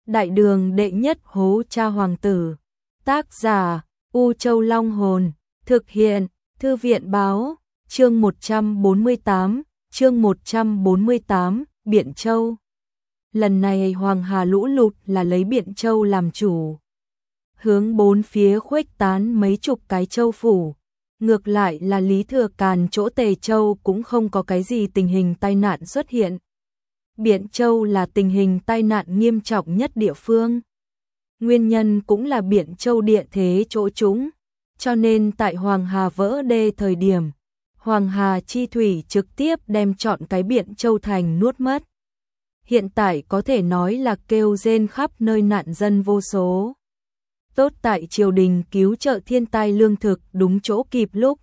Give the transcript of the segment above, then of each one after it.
Đại đường đệ nhất hố cha hoàng tử. Tác giả U Châu Long Hồn. Thực hiện Thư viện Báo. Chương 148, Biện Châu. Lần này Hoàng Hà lũ lụt là lấy Biện Châu làm chủ, hướng bốn phía khuếch tán mấy chục cái châu phủ. Ngược lại là Lý Thừa Càn chỗ Tề Châu cũng không có cái gì tình hình tai nạn xuất hiện. Biện Châu là tình hình tai nạn nghiêm trọng nhất địa phương. Nguyên nhân cũng là Biện Châu địa thế chỗ trũng, cho nên tại Hoàng Hà vỡ đê thời điểm, Hoàng Hà chi thủy trực tiếp đem trọn cái Biện Châu thành nuốt mất. Hiện tại có thể nói là kêu rên khắp nơi, nạn dân vô số. Tốt tại triều đình cứu trợ thiên tai lương thực đúng chỗ kịp lúc,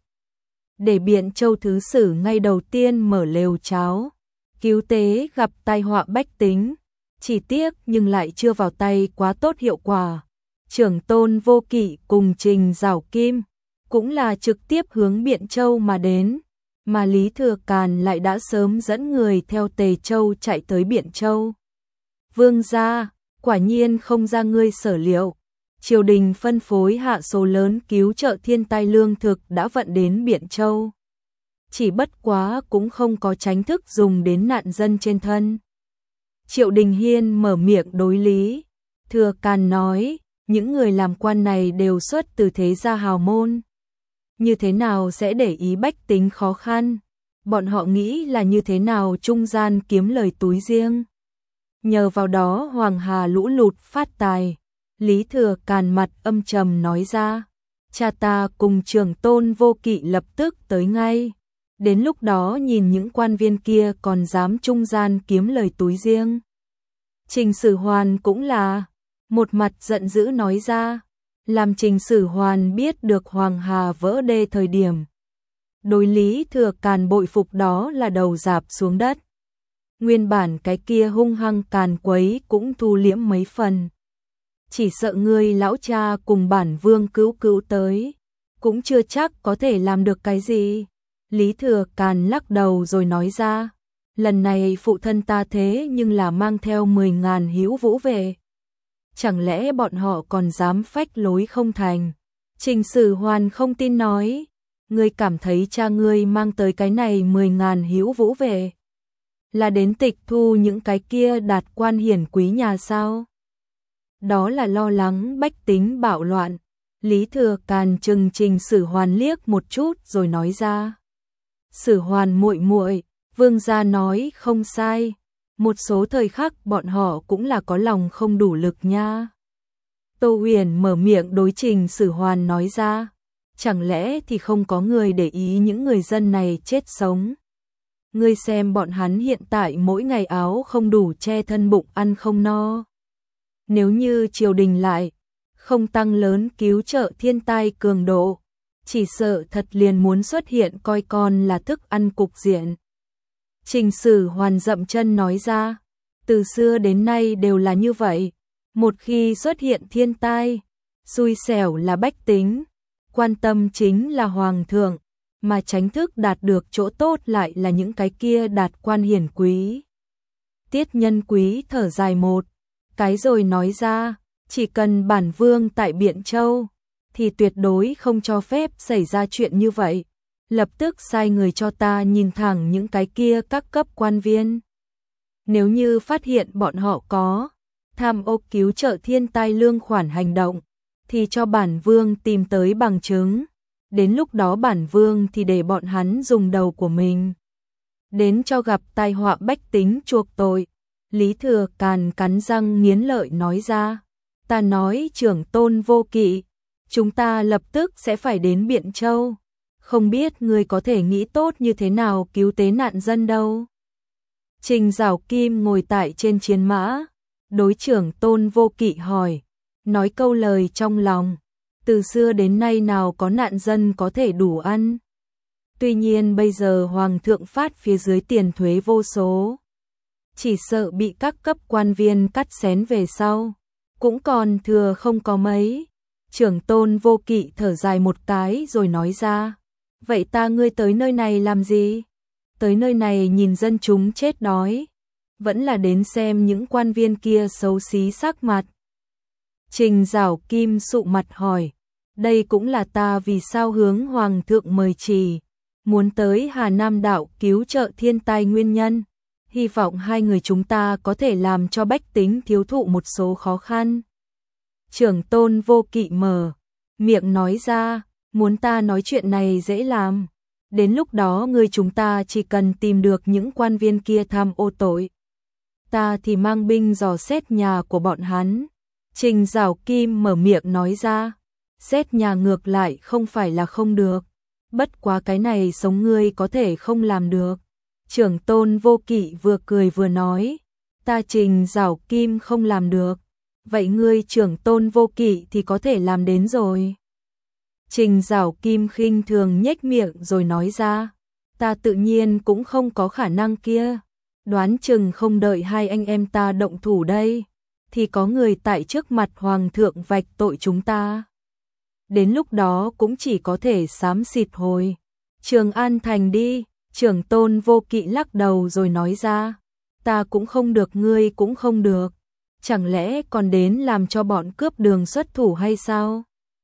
để Biện Châu thứ sử ngay đầu tiên mở lều cháo cứu tế gặp tai họa bách tính. Chỉ tiếc nhưng lại chưa vào tay quá tốt hiệu quả. Trưởng Tôn Vô Kỵ cùng Trình Giảo Kim cũng là trực tiếp hướng Biện Châu mà đến, mà Lý Thừa Càn lại đã sớm dẫn người theo Tề Châu chạy tới Biện Châu. Vương gia, quả nhiên không ra ngươi sở liệu, triều đình phân phối hạ số lớn cứu trợ thiên tai lương thực đã vận đến Biện Châu. Chỉ bất quá cũng không có tránh thức dùng đến nạn dân trên thân. Triệu Đình Hiên mở miệng đối Lý Thừa Càn nói, những người làm quan này đều xuất từ thế gia hào môn, như thế nào sẽ để ý bách tính khó khăn, bọn họ nghĩ là như thế nào trung gian kiếm lời túi riêng. Nhờ vào đó Hoàng Hà lũ lụt phát tài. Lý Thừa Càn mặt âm trầm nói ra, cha ta cùng Trưởng Tôn Vô Kỵ lập tức tới ngay. Đến lúc đó nhìn những quan viên kia còn dám trung gian kiếm lời túi riêng. Trình Sử Hoàn cũng là một mặt giận dữ nói ra, làm Trình Sử Hoàn biết được Hoàng Hà vỡ đê thời điểm, đối Lý Thừa Càn bội phục đó là đầu rạp xuống đất. Nguyên bản cái kia hung hăng càn quấy cũng thu liễm mấy phần. Chỉ sợ ngươi lão cha cùng bản vương cứu tới, cũng chưa chắc có thể làm được cái gì. Lý Thừa Càn lắc đầu rồi nói ra, lần này phụ thân ta thế nhưng là mang theo 10.000 hữu vũ về. Chẳng lẽ bọn họ còn dám phách lối không thành? Trình Sử Hoàn không tin nói, ngươi cảm thấy cha ngươi mang tới cái này 10.000 hữu vũ về là đến tịch thu những cái kia đạt quan hiển quý nhà sao? Đó là lo lắng bách tính bạo loạn. Lý Thừa Càn trừng Trình Sử Hoàn liếc một chút rồi nói ra, Sử Hoàn muội muội, vương gia nói không sai, một số thời khắc bọn họ cũng là có lòng không đủ lực nha. Tô Huyền mở miệng đối Trình Sử Hoàn nói ra, chẳng lẽ thì không có người để ý những người dân này chết sống? Ngươi xem bọn hắn hiện tại mỗi ngày áo không đủ che thân, bụng ăn không no. Nếu như triều đình lại không tăng lớn cứu trợ thiên tai cường độ, chỉ sợ thật liền muốn xuất hiện coi con là thức ăn cục diện. Trình Sử Hoàn dậm chân nói ra, từ xưa đến nay đều là như vậy, một khi xuất hiện thiên tai, xui xẻo là bách tính, quan tâm chính là hoàng thượng, mà tránh thức đạt được chỗ tốt lại là những cái kia đạt quan hiển quý. Tiết Nhân Quý thở dài một cái rồi nói ra, chỉ cần bản vương tại Biện Châu thì tuyệt đối không cho phép xảy ra chuyện như vậy. Lập tức sai người cho ta nhìn thẳng những cái kia các cấp quan viên. Nếu như phát hiện bọn họ có tham ô cứu trợ thiên tai lương khoản hành động, thì cho bản vương tìm tới bằng chứng. Đến lúc đó bản vương thì để bọn hắn dùng đầu của mình đến cho gặp tai họa bách tính chuộc tội. Lý Thừa Càn cắn răng nghiến lợi nói ra, ta nói Trưởng Tôn Vô Kỵ, chúng ta lập tức sẽ phải đến Biện Châu. Không biết ngươi có thể nghĩ tốt như thế nào cứu tế nạn dân đâu. Trình Giảo Kim ngồi tại trên chiến mã, đối Trưởng Tôn Vô Kỵ hỏi, nói câu lời trong lòng, từ xưa đến nay nào có nạn dân có thể đủ ăn. Tuy nhiên bây giờ Hoàng thượng phát phía dưới tiền thuế vô số, chỉ sợ bị các cấp quan viên cắt xén về sau, cũng còn thừa không có mấy. Trưởng Tôn Vô Kỵ thở dài một cái rồi nói ra, vậy ngươi tới nơi này làm gì? Tới nơi này nhìn dân chúng chết đói, vẫn là đến xem những quan viên kia xấu xí sắc mặt. Trình Giảo Kim sụ mặt hỏi, đây cũng là ta vì sao hướng Hoàng thượng mời chỉ, muốn tới Hà Nam đạo cứu trợ thiên tai nguyên nhân, hy vọng hai người chúng ta có thể làm cho bách tính thiếu thụ một số khó khăn. Trưởng Tôn Vô Kỵ mở miệng nói ra, muốn ta nói chuyện này dễ làm, đến lúc đó người chúng ta chỉ cần tìm được những quan viên kia tham ô tội, ta thì mang binh dò xét nhà của bọn hắn. Trình Giảo Kim mở miệng nói ra, xét nhà ngược lại không phải là không được, bất quá cái này sống ngươi có thể không làm được. Trưởng Tôn Vô Kỵ vừa cười vừa nói, ta Trình Giảo Kim không làm được, vậy ngươi Trưởng Tôn Vô Kỵ thì có thể làm đến rồi. Trình Giảo Kim khinh thường nhếch miệng rồi nói ra, ta tự nhiên cũng không có khả năng kia, đoán chừng không đợi hai anh em ta động thủ đây, thì có người tại trước mặt Hoàng thượng vạch tội chúng ta. Đến lúc đó cũng chỉ có thể xám xịt hồi Trường An thành đi. Trưởng Tôn Vô Kỵ lắc đầu rồi nói ra, ta cũng không được ngươi cũng không được, chẳng lẽ còn đến làm cho bọn cướp đường xuất thủ hay sao?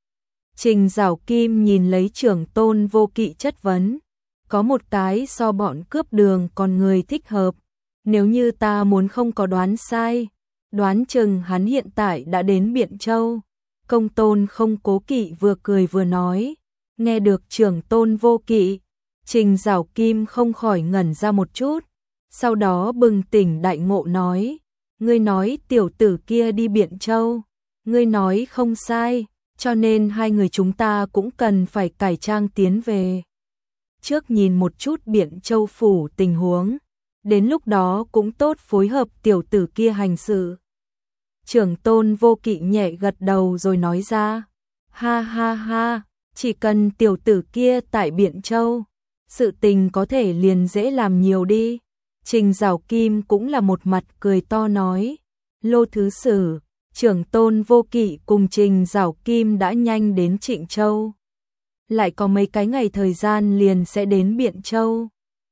Trình Giảo Kim nhìn lấy Trưởng Tôn Vô Kỵ chất vấn, có một cái so bọn cướp đường còn người thích hợp, nếu như ta muốn không có đoán sai, đoán chừng hắn hiện tại đã đến Biện Châu. Công Tôn Không Cố Kỵ vừa cười vừa nói, nghe được Trưởng Tôn Vô Kỵ, Trình Giảo Kim không khỏi ngẩn ra một chút, sau đó bừng tỉnh đại ngộ nói, ngươi nói tiểu tử kia đi Biện Châu, ngươi nói không sai, cho nên hai người chúng ta cũng cần phải cải trang tiến về. Trước nhìn một chút Biện Châu phủ tình huống, đến lúc đó cũng tốt phối hợp tiểu tử kia hành sự. Trưởng Tôn Vô Kỵ nhẹ gật đầu rồi nói ra, ha ha ha, chỉ cần tiểu tử kia tại Biện Châu, sự tình có thể liền dễ làm nhiều đi. Trình Giảo Kim cũng là một mặt cười to nói, Lô Thứ Sử, Trưởng Tôn Vô Kỵ cùng Trình Giảo Kim đã nhanh đến Trịnh Châu. Lại có mấy cái ngày thời gian liền sẽ đến Biện Châu.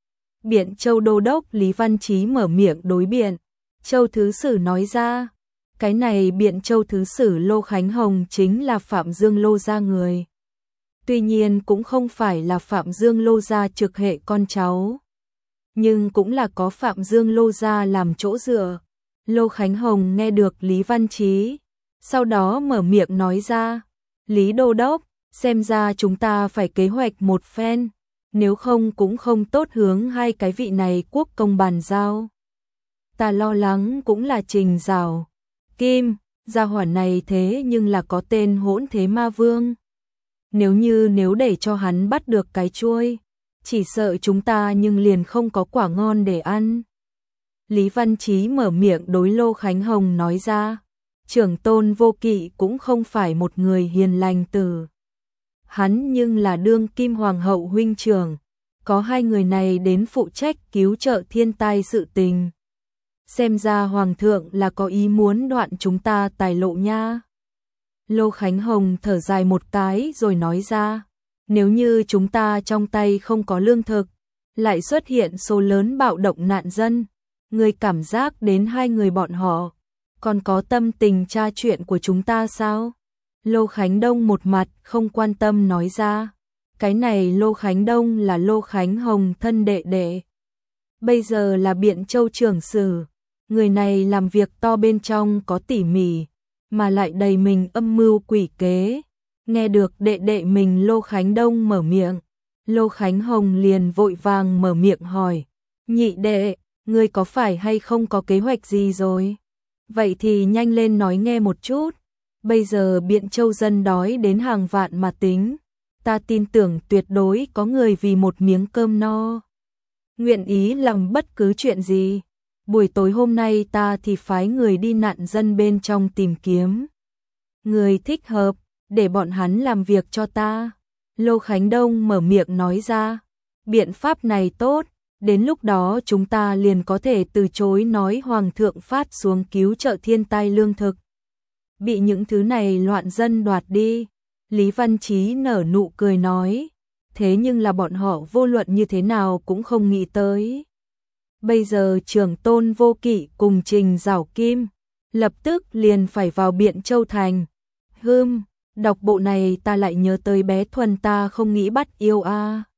Biện Châu Đô đốc Lý Văn Chí mở miệng đối biện. Châu Thứ Sử nói ra, cái này Biện Châu Thứ Sử Lô Khánh Hồng chính là Phạm Dương Lô gia người. Tuy nhiên cũng không phải là Phạm Dương Lô gia trực hệ con cháu, nhưng cũng là có Phạm Dương Lô gia làm chỗ dựa. Lô Khánh Hồng nghe được Lý Văn Chí, sau đó mở miệng nói ra, Lý Đô đốc, xem ra chúng ta phải kế hoạch một phen, nếu không cũng không tốt hướng hai cái vị này quốc công bàn giao. Ta lo lắng cũng là Trình Giảo Kim, gia hỏa này thế nhưng là có tên Hỗn Thế Ma Vương. Nếu để cho hắn bắt được cái chuôi, chỉ sợ chúng ta nhưng liền không có quả ngon để ăn. Lý Văn Chí mở miệng đối Lô Khánh Hồng nói ra, Trưởng Tôn Vô Kỵ cũng không phải một người hiền lành tử. Hắn nhưng là đương kim hoàng hậu huynh trưởng, có hai người này đến phụ trách cứu trợ thiên tai sự tình. Xem ra hoàng thượng là có ý muốn đoạn chúng ta tài lộ nha. Lô Khánh Hồng thở dài một cái rồi nói ra, nếu như chúng ta trong tay không có lương thực, lại xuất hiện số lớn bạo động nạn dân, người cảm giác đến hai người bọn họ còn có tâm tình tra chuyện của chúng ta sao? Lô Khánh Đông một mặt không quan tâm nói ra, cái này Lô Khánh Đông là Lô Khánh Hồng thân đệ đệ, bây giờ là Biện Châu trưởng sử, người này làm việc to bên trong có tỉ mỉ, mà lại đầy mình âm mưu quỷ kế. Nghe được đệ đệ mình Lô Khánh Đông mở miệng, Lô Khánh Hồng liền vội vàng mở miệng hỏi, nhị đệ, ngươi có phải hay không có kế hoạch gì rồi? Vậy thì nhanh lên nói nghe một chút, bây giờ Biện Châu dân đói đến hàng vạn mà tính, ta tin tưởng tuyệt đối có người vì một miếng cơm no nguyện ý làm bất cứ chuyện gì. Buổi tối hôm nay ta thì phái người đi nạn dân bên trong tìm kiếm người thích hợp, để bọn hắn làm việc cho ta. Lô Khánh Đông mở miệng nói ra, biện pháp này tốt, đến lúc đó chúng ta liền có thể từ chối nói hoàng thượng phát xuống cứu trợ thiên tai lương thực, bị những thứ này loạn dân đoạt đi. Lý Văn Chí nở nụ cười nói, thế nhưng là bọn họ vô luận như thế nào cũng không nghĩ tới. Bây giờ Trưởng Tôn Vô Kỵ cùng Trình Giảo Kim lập tức liền phải vào Biện Châu thành. Đọc bộ này ta lại nhớ tới bé Thuần ta không nghĩ bắt yêu a.